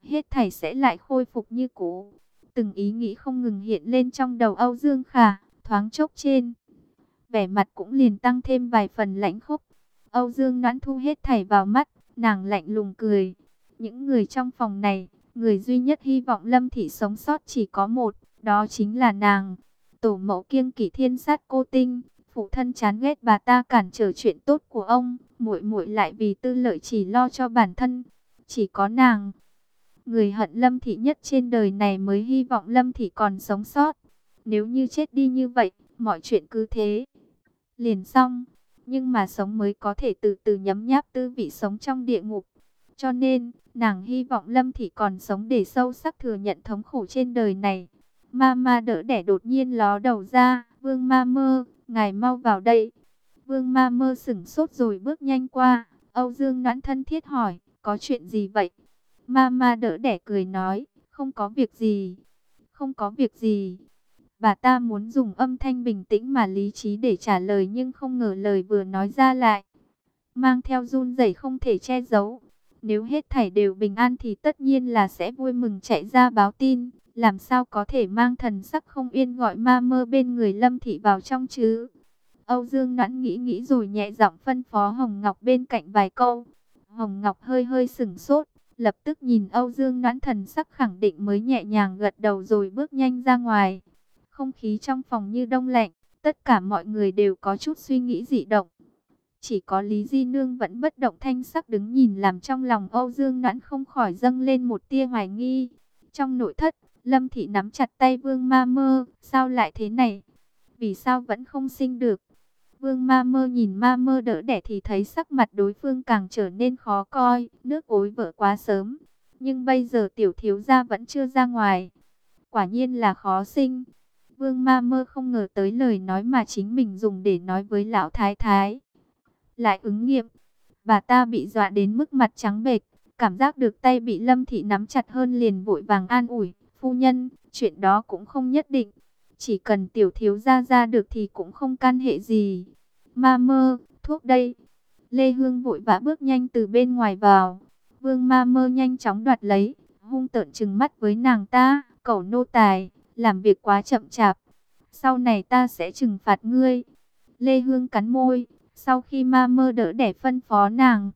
hết thảy sẽ lại khôi phục như cũ. Từng ý nghĩ không ngừng hiện lên trong đầu Âu Dương Khả, thoáng chốc trên vẻ mặt cũng liền tăng thêm vài phần lãnh khốc. Âu Dương Noãn thu hết thảy vào mắt, nàng lạnh lùng cười. Những người trong phòng này, người duy nhất hy vọng Lâm Thị sống sót chỉ có một, đó chính là nàng. Tổ mẫu kiêng kỵ thiên sát cô tinh, phụ thân chán ghét bà ta cản trở chuyện tốt của ông, muội muội lại vì tư lợi chỉ lo cho bản thân. Chỉ có nàng, người hận Lâm Thị nhất trên đời này mới hy vọng Lâm Thị còn sống sót. Nếu như chết đi như vậy, mọi chuyện cứ thế liền xong. Nhưng mà sống mới có thể từ từ nhấm nháp tư vị sống trong địa ngục. Cho nên, nàng hy vọng Lâm Thị còn sống để sâu sắc thừa nhận thống khổ trên đời này. Ma ma đỡ đẻ đột nhiên ló đầu ra. Vương ma mơ, ngài mau vào đây. Vương ma mơ sửng sốt rồi bước nhanh qua. Âu Dương Noãn thân thiết hỏi, có chuyện gì vậy? Ma ma đỡ đẻ cười nói, không có việc gì. Không có việc gì. Bà ta muốn dùng âm thanh bình tĩnh mà lý trí để trả lời, nhưng không ngờ lời vừa nói ra lại mang theo run rẩy không thể che giấu. Nếu hết thảy đều bình an thì tất nhiên là sẽ vui mừng chạy ra báo tin. Làm sao có thể mang thần sắc không yên gọi ma mơ bên người Lâm Thị vào trong chứ? Âu Dương Noãn nghĩ nghĩ rồi nhẹ giọng phân phó Hồng Ngọc bên cạnh vài câu. Hồng Ngọc hơi hơi sửng sốt, lập tức nhìn Âu Dương Noãn, thần sắc khẳng định mới nhẹ nhàng gật đầu rồi bước nhanh ra ngoài. Không khí trong phòng như đông lạnh, tất cả mọi người đều có chút suy nghĩ dị động. Chỉ có Lý Di Nương vẫn bất động thanh sắc đứng nhìn, làm trong lòng Âu Dương Noãn không khỏi dâng lên một tia hoài nghi. Trong nội thất, Lâm Thị nắm chặt tay Vương Ma Mơ, sao lại thế này? Vì sao vẫn không sinh được? Vương Ma Mơ nhìn Ma Mơ đỡ đẻ thì thấy sắc mặt đối phương càng trở nên khó coi, nước ối vỡ quá sớm. Nhưng bây giờ tiểu thiếu gia vẫn chưa ra ngoài. Quả nhiên là khó sinh. Vương Ma Mơ không ngờ tới lời nói mà chính mình dùng để nói với lão thái thái lại ứng nghiệm. Bà ta bị dọa đến mức mặt trắng bệch, cảm giác được tay bị Lâm Thị nắm chặt hơn liền vội vàng an ủi, phu nhân, chuyện đó cũng không nhất định. Chỉ cần tiểu thiếu gia ra được thì cũng không can hệ gì. Ma Mơ, thuốc đây. Lê Hương vội vã bước nhanh từ bên ngoài vào. Vương Ma Mơ nhanh chóng đoạt lấy, hung tợn trừng mắt với nàng ta, cẩu nô tài, làm việc quá chậm chạp. Sau này ta sẽ trừng phạt ngươi. Lê Hương cắn môi, sau khi Ma Mơ đỡ đẻ phân phó nàng,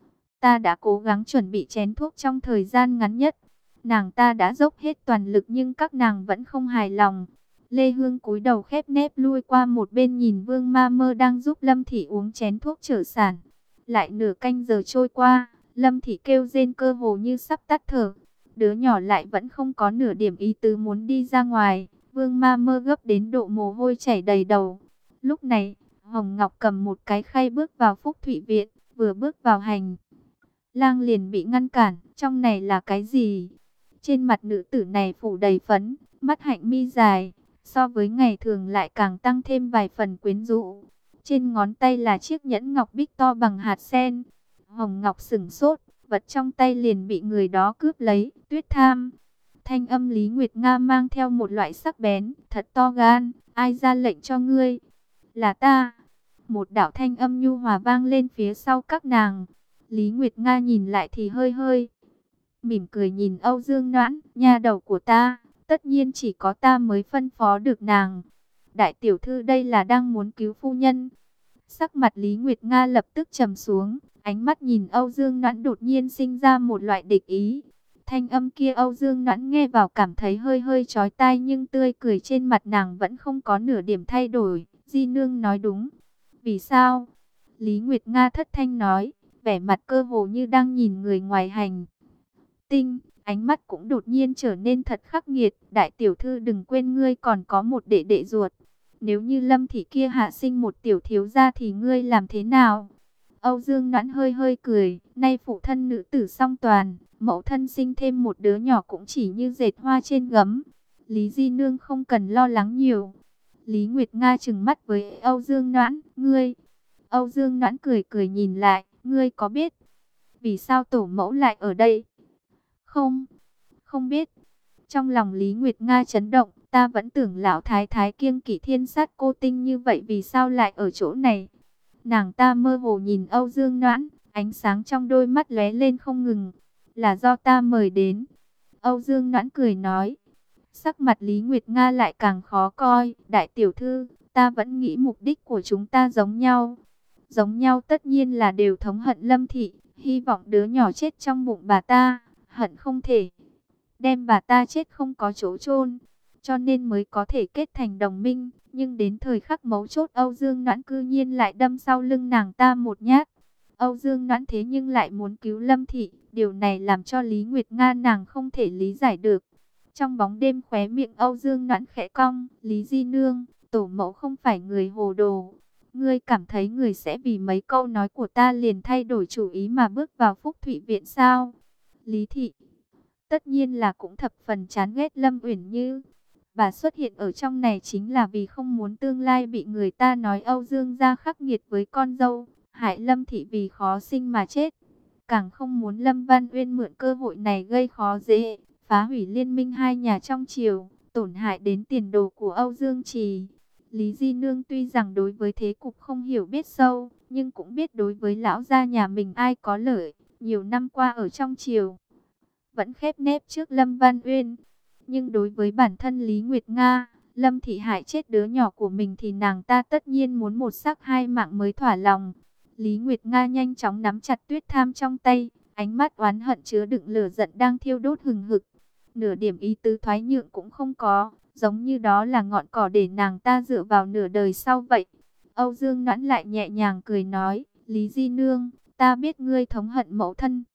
ta đã cố gắng chuẩn bị chén thuốc trong thời gian ngắn nhất. Nàng ta đã dốc hết toàn lực nhưng các nàng vẫn không hài lòng. Lê Hương cúi đầu khép nép lui qua một bên nhìn Vương Ma Mơ đang giúp Lâm Thị uống chén thuốc trợ sản. Lại nửa canh giờ trôi qua, Lâm Thị kêu rên cơ hồ như sắp tắt thở. Đứa nhỏ lại vẫn không có nửa điểm ý tứ muốn đi ra ngoài. Vương Ma Mơ gấp đến độ mồ hôi chảy đầy đầu. Lúc này, Hồng Ngọc cầm một cái khay bước vào Phúc Thụy Viện, vừa bước vào hành lang liền bị ngăn cản. Trong này là cái gì? Trên mặt nữ tử này phủ đầy phấn, mắt hạnh mi dài, so với ngày thường lại càng tăng thêm vài phần quyến rũ. Trên ngón tay là chiếc nhẫn ngọc bích to bằng hạt sen. Hồng Ngọc sửng sốt, vật trong tay liền bị người đó cướp lấy. Tuyết Tham. Thanh âm Lý Nguyệt Nga mang theo một loại sắc bén, thật to gan, ai ra lệnh cho ngươi? Là ta. Một đạo thanh âm nhu hòa vang lên phía sau các nàng. Lý Nguyệt Nga nhìn lại thì hơi hơi mỉm cười nhìn Âu Dương Noãn, nha đầu của ta, tất nhiên chỉ có ta mới phân phó được nàng. Đại tiểu thư đây là đang muốn cứu phu nhân. Sắc mặt Lý Nguyệt Nga lập tức trầm xuống, ánh mắt nhìn Âu Dương Noãn đột nhiên sinh ra một loại địch ý. Thanh âm kia Âu Dương Noãn nghe vào cảm thấy hơi hơi chói tai, nhưng tươi cười trên mặt nàng vẫn không có nửa điểm thay đổi. Di nương nói đúng. Vì sao? Lý Nguyệt Nga thất thanh nói, vẻ mặt cơ hồ như đang nhìn người ngoài hành tinh, ánh mắt cũng đột nhiên trở nên thật khắc nghiệt. Đại tiểu thư đừng quên ngươi còn có một đệ đệ ruột. Nếu như Lâm Thị kia hạ sinh một tiểu thiếu gia thì ngươi làm thế nào? Âu Dương Noãn hơi hơi cười, nay phụ thân nữ tử song toàn, mẫu thân sinh thêm một đứa nhỏ cũng chỉ như dệt hoa trên gấm. Lý Di Nương không cần lo lắng nhiều. Lý Nguyệt Nga trừng mắt với Âu Dương Noãn, ngươi. Âu Dương Noãn cười cười nhìn lại, ngươi có biết vì sao tổ mẫu lại ở đây? Không, không biết. Trong lòng Lý Nguyệt Nga chấn động, ta vẫn tưởng lão thái thái kiêng kỵ thiên sát cô tinh như vậy, vì sao lại ở chỗ này? Nàng ta mơ hồ nhìn Âu Dương Noãn, ánh sáng trong đôi mắt lóe lên không ngừng. là do ta mời đến. Âu Dương Noãn cười nói. Sắc mặt Lý Nguyệt Nga lại càng khó coi. Đại tiểu thư, ta vẫn nghĩ mục đích của chúng ta giống nhau. Giống nhau tất nhiên là đều thống hận Lâm Thị, hy vọng đứa nhỏ chết trong bụng bà ta, hận không thể đem bà ta chết không có chỗ chôn, cho nên mới có thể kết thành đồng minh. Nhưng đến thời khắc mấu chốt, Âu Dương Noãn cư nhiên lại đâm sau lưng nàng ta một nhát. Âu Dương Noãn thế nhưng lại muốn cứu Lâm Thị, điều này làm cho Lý Nguyệt Nga nàng không thể lý giải được. Trong bóng đêm khóe miệng Âu Dương Noãn khẽ cong. Lý Di Nương, tổ mẫu không phải người hồ đồ. Ngươi cảm thấy người sẽ vì mấy câu nói của ta liền thay đổi chủ ý mà bước vào Phúc Thụy Viện sao? Lý Thị tất nhiên là cũng thập phần chán ghét Lâm Uyển Như. Bà xuất hiện ở trong này chính là vì không muốn tương lai bị người ta nói Âu Dương gia khắc nghiệt với con dâu, hại Lâm Thị vì khó sinh mà chết. Càng không muốn Lâm Văn Uyên mượn cơ hội này gây khó dễ, phá hủy liên minh hai nhà trong triều, tổn hại đến tiền đồ của Âu Dương Trì. Lý Di Nương tuy rằng đối với thế cục không hiểu biết sâu, nhưng cũng biết đối với lão gia nhà mình ai có lợi. Nhiều năm qua ở trong triều, vẫn khép nép trước Lâm Văn Uyên. Nhưng đối với bản thân Lý Nguyệt Nga, Lâm Thị hại chết đứa nhỏ của mình thì nàng ta tất nhiên muốn một xác hai mạng mới thỏa lòng. Lý Nguyệt Nga nhanh chóng nắm chặt tuyết tham trong tay, ánh mắt oán hận chứa đựng lửa giận đang thiêu đốt hừng hực. Nửa điểm ý tứ thoái nhượng cũng không có, giống như đó là ngọn cỏ để nàng ta dựa vào nửa đời sau vậy. Âu Dương Noãn lại nhẹ nhàng cười nói, Lý Di Nương, ta biết ngươi thống hận mẫu thân,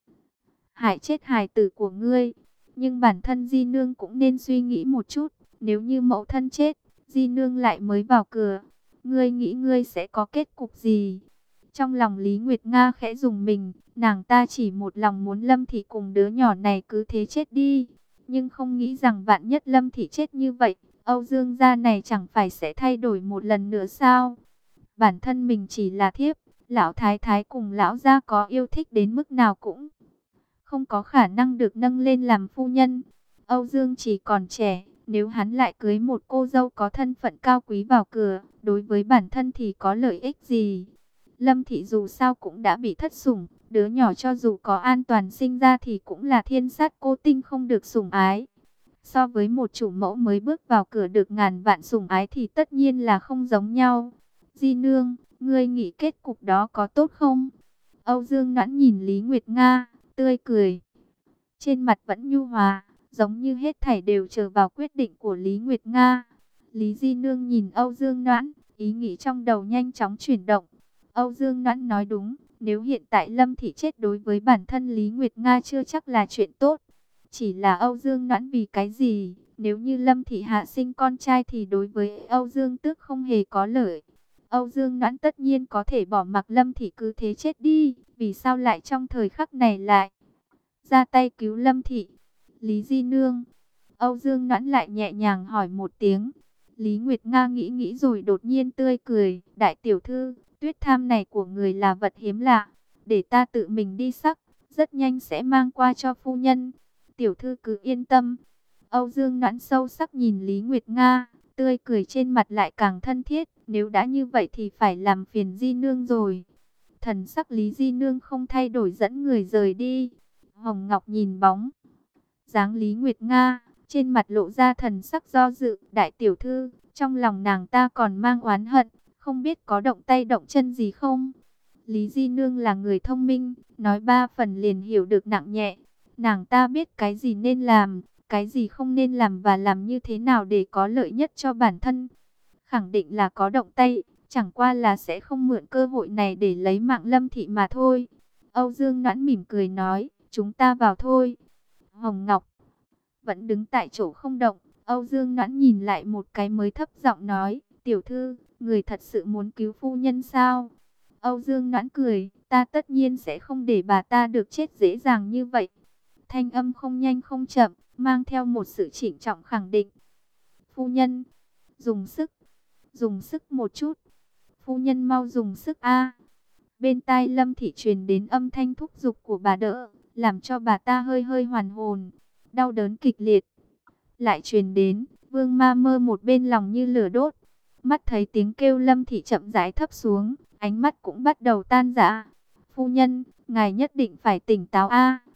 hại chết hài tử của ngươi. Nhưng bản thân Di Nương cũng nên suy nghĩ một chút, nếu như mẫu thân chết, Di Nương lại mới vào cửa, ngươi nghĩ ngươi sẽ có kết cục gì? Trong lòng Lý Nguyệt Nga khẽ rùng mình, nàng ta chỉ một lòng muốn Lâm Thị cùng đứa nhỏ này cứ thế chết đi. Nhưng không nghĩ rằng vạn nhất Lâm Thị chết như vậy, Âu Dương gia này chẳng phải sẽ thay đổi một lần nữa sao? Bản thân mình chỉ là thiếp, lão thái thái cùng lão gia có yêu thích đến mức nào cũng không có khả năng được nâng lên làm phu nhân. Âu Dương chỉ còn trẻ, nếu hắn lại cưới một cô dâu có thân phận cao quý vào cửa, đối với bản thân thì có lợi ích gì? Lâm Thị dù sao cũng đã bị thất sủng, đứa nhỏ cho dù có an toàn sinh ra thì cũng là thiên sát cô tinh không được sủng ái. So với một chủ mẫu mới bước vào cửa được ngàn vạn sủng ái thì tất nhiên là không giống nhau. Di Nương, ngươi nghĩ kết cục đó có tốt không? Âu Dương Noãn nhìn Lý Nguyệt Nga, tươi cười. Trên mặt vẫn nhu hòa, giống như hết thảy đều chờ vào quyết định của Lý Nguyệt Nga. Lý Di Nương nhìn Âu Dương Noãn, ý nghĩ trong đầu nhanh chóng chuyển động. Âu Dương Noãn nói đúng, nếu hiện tại Lâm Thị chết đối với bản thân Lý Nguyệt Nga chưa chắc là chuyện tốt. Chỉ là Âu Dương Noãn vì cái gì? Nếu như Lâm Thị hạ sinh con trai thì đối với Âu Dương Tước không hề có lợi. Âu Dương Noãn tất nhiên có thể bỏ mặc Lâm Thị cứ thế chết đi. Vì sao lại trong thời khắc này lại ra tay cứu Lâm Thị? Lý Di Nương, Âu Dương Noãn lại nhẹ nhàng hỏi một tiếng. Lý Nguyệt Nga nghĩ nghĩ rồi đột nhiên tươi cười. Đại tiểu thư, tuyết tham này của người là vật hiếm lạ, để ta tự mình đi sắc, rất nhanh sẽ mang qua cho phu nhân. Tiểu thư cứ yên tâm. Âu Dương Noãn sâu sắc nhìn Lý Nguyệt Nga, tươi cười trên mặt lại càng thân thiết. Nếu đã như vậy thì phải làm phiền Di Nương rồi. Thần sắc Lý Di Nương không thay đổi dẫn người rời đi. Hồng Ngọc nhìn bóng dáng Lý Nguyệt Nga, trên mặt lộ ra thần sắc do dự. Đại tiểu thư, trong lòng nàng ta còn mang oán hận, không biết có động tay động chân gì không? Lý Di Nương là người thông minh, nói ba phần liền hiểu được nặng nhẹ. Nàng ta biết cái gì nên làm, cái gì không nên làm và làm như thế nào để có lợi nhất cho bản thân. Khẳng định là có động tay, chẳng qua là sẽ không mượn cơ hội này để lấy mạng Lâm Thị mà thôi. Âu Dương Noãn mỉm cười nói, chúng ta vào thôi. Hồng Ngọc vẫn đứng tại chỗ không động. Âu Dương Noãn nhìn lại một cái mới thấp giọng nói, tiểu thư, người thật sự muốn cứu phu nhân sao? Âu Dương Noãn cười, ta tất nhiên sẽ không để bà ta được chết dễ dàng như vậy. Thanh âm không nhanh không chậm, mang theo một sự trịnh trọng khẳng định. Phu nhân, dùng sức, dùng sức một chút. Phu nhân mau dùng sức a. Bên tai Lâm Thị truyền đến âm thanh thúc giục của bà đỡ, làm cho bà ta hơi hơi hoàn hồn. Đau đớn kịch liệt lại truyền đến, Vương Ma Mơ một bên lòng như lửa đốt. Mắt thấy tiếng kêu Lâm Thị chậm rãi thấp xuống, ánh mắt cũng bắt đầu tan rã. Phu nhân, ngài nhất định phải tỉnh táo a.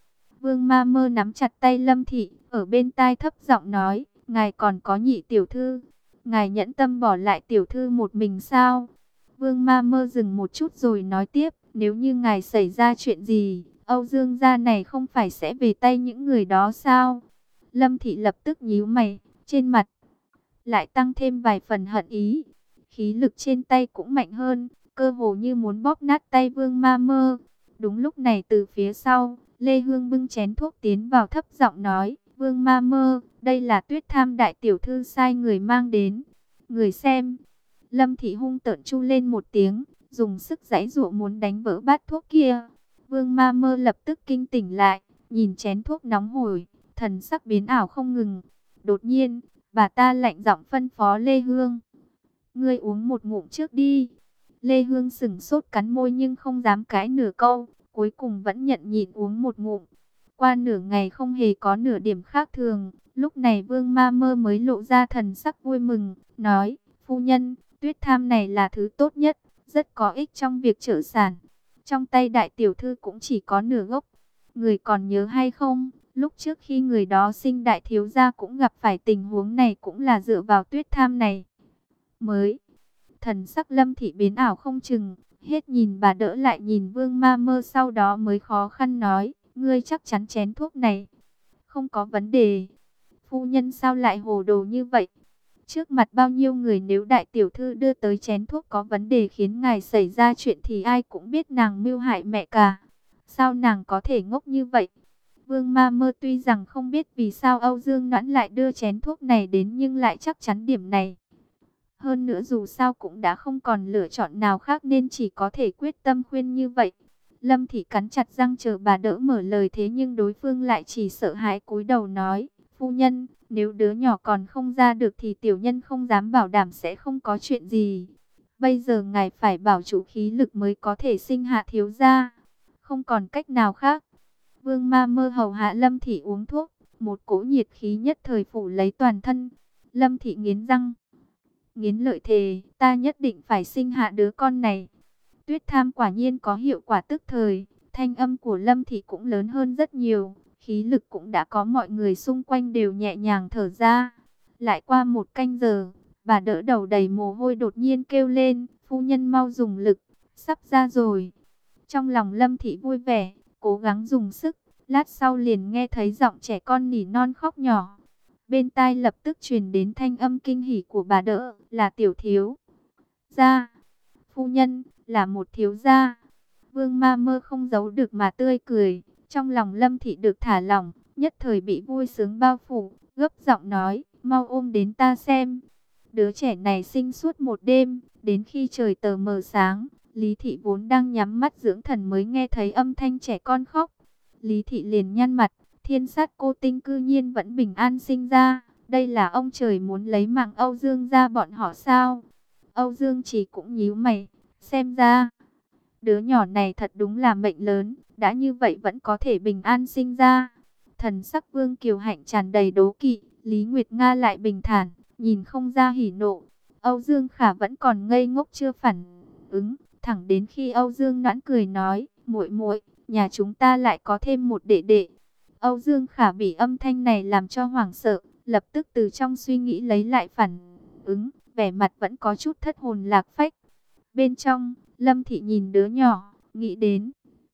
Vương Ma Mơ nắm chặt tay Lâm Thị, ở bên tai thấp giọng nói, ngài còn có nhị tiểu thư, ngài nhẫn tâm bỏ lại tiểu thư một mình sao? Vương Ma Mơ dừng một chút rồi nói tiếp, nếu như ngài xảy ra chuyện gì, Âu Dương gia này không phải sẽ về tay những người đó sao? Lâm Thị lập tức nhíu mày, trên mặt lại tăng thêm vài phần hận ý. Khí lực trên tay cũng mạnh hơn, cơ hồ như muốn bóp nát tay Vương Ma Mơ. Đúng lúc này từ phía sau, Lê Hương bưng chén thuốc tiến vào thấp giọng nói, Vương Ma Mơ, đây là Tuyết Tham đại tiểu thư sai người mang đến. Người xem. Lâm Thị hung tợn chu lên một tiếng, dùng sức giãy giụa muốn đánh vỡ bát thuốc kia. Vương Ma Mơ lập tức kinh tỉnh lại, nhìn chén thuốc nóng hổi, thần sắc biến ảo không ngừng. Đột nhiên, bà ta lạnh giọng phân phó Lê Hương, ngươi uống một ngụm trước đi. Lê Hương sững sốt cắn môi nhưng không dám cãi nửa câu, cuối cùng vẫn nhận nhịn uống một ngụm. Qua nửa ngày không hề có nửa điểm khác thường, lúc này Vương Ma Mơ mới lộ ra thần sắc vui mừng, nói, phu nhân, Tuyết Tham này là thứ tốt nhất, rất có ích trong việc trợ sản. Trong tay đại tiểu thư cũng chỉ có nửa gốc. Người còn nhớ hay không, lúc trước khi người đó sinh đại thiếu gia cũng gặp phải tình huống này, cũng là dựa vào Tuyết Tham này mới. Thần sắc Lâm Thị biến ảo không chừng, hết nhìn bà đỡ lại nhìn Vương Ma Mơ, sau đó mới khó khăn nói, ngươi chắc chắn chén thuốc này không có vấn đề. Phu nhân sao lại hồ đồ như vậy? Trước mặt bao nhiêu người, nếu đại tiểu thư đưa tới chén thuốc có vấn đề khiến ngài xảy ra chuyện thì ai cũng biết nàng mưu hại mẹ cả. Sao nàng có thể ngốc như vậy? Vương Ma Mơ tuy rằng không biết vì sao Âu Dương Noãn lại đưa chén thuốc này đến, nhưng lại chắc chắn điểm này. Hơn nữa dù sao cũng đã không còn lựa chọn nào khác nên chỉ có thể quyết tâm khuyên như vậy. Lâm Thị cắn chặt răng chờ bà đỡ mở lời, thế nhưng đối phương lại chỉ sợ hãi cúi đầu nói, phu nhân, nếu đứa nhỏ còn không ra được thì tiểu nhân không dám bảo đảm sẽ không có chuyện gì. Bây giờ ngài phải bảo chủ khí lực mới có thể sinh hạ thiếu gia, không còn cách nào khác. Vương Ma Mơ hầu hạ Lâm Thị uống thuốc, một cỗ nhiệt khí nhất thời phủ lấy toàn thân. Lâm Thị nghiến răng nghiến lợi thề, ta nhất định phải sinh hạ đứa con này. Tuyết Tham quả nhiên có hiệu quả tức thời, thanh âm của Lâm Thị cũng lớn hơn rất nhiều, khí lực cũng đã có, mọi người xung quanh đều nhẹ nhàng thở ra. Lại qua một canh giờ, bà đỡ đầu đầy mồ hôi đột nhiên kêu lên, phu nhân mau dùng lực, sắp ra rồi. Trong lòng Lâm Thị vui vẻ, cố gắng dùng sức, lát sau liền nghe thấy giọng trẻ con nỉ non khóc nhỏ. Bên tai lập tức truyền đến thanh âm kinh hỉ của bà đỡ, là tiểu thiếu gia. Phu nhân, là một thiếu gia. Vương Ma Mơ không giấu được mà tươi cười, trong lòng Lâm Thị được thả lỏng, nhất thời bị vui sướng bao phủ, gấp giọng nói, mau ôm đến ta xem. Đứa trẻ này sinh suốt một đêm, đến khi trời tờ mờ sáng, Lý Thị vốn đang nhắm mắt dưỡng thần mới nghe thấy âm thanh trẻ con khóc. Lý Thị liền nhăn mặt, thiên sát cô tinh cư nhiên vẫn bình an sinh ra, đây là ông trời muốn lấy mạng Âu Dương gia bọn họ sao? Âu Dương Chỉ cũng nhíu mày, xem ra đứa nhỏ này thật đúng là mệnh lớn, đã như vậy vẫn có thể bình an sinh ra. Thần sắc Vương Kiều Hạnh tràn đầy đố kỵ, Lý Nguyệt Nga lại bình thản, nhìn không ra hỉ nộ. Âu Dương Khả vẫn còn ngây ngốc chưa phản ứng, thẳng đến khi Âu Dương Noãn cười nói, muội muội, nhà chúng ta lại có thêm một đệ đệ. Âu Dương Khả bị âm thanh này làm cho hoảng sợ, lập tức từ trong suy nghĩ lấy lại phản ứng, vẻ mặt vẫn có chút thất hồn lạc phách. Bên trong, Lâm Thị nhìn đứa nhỏ, nghĩ đến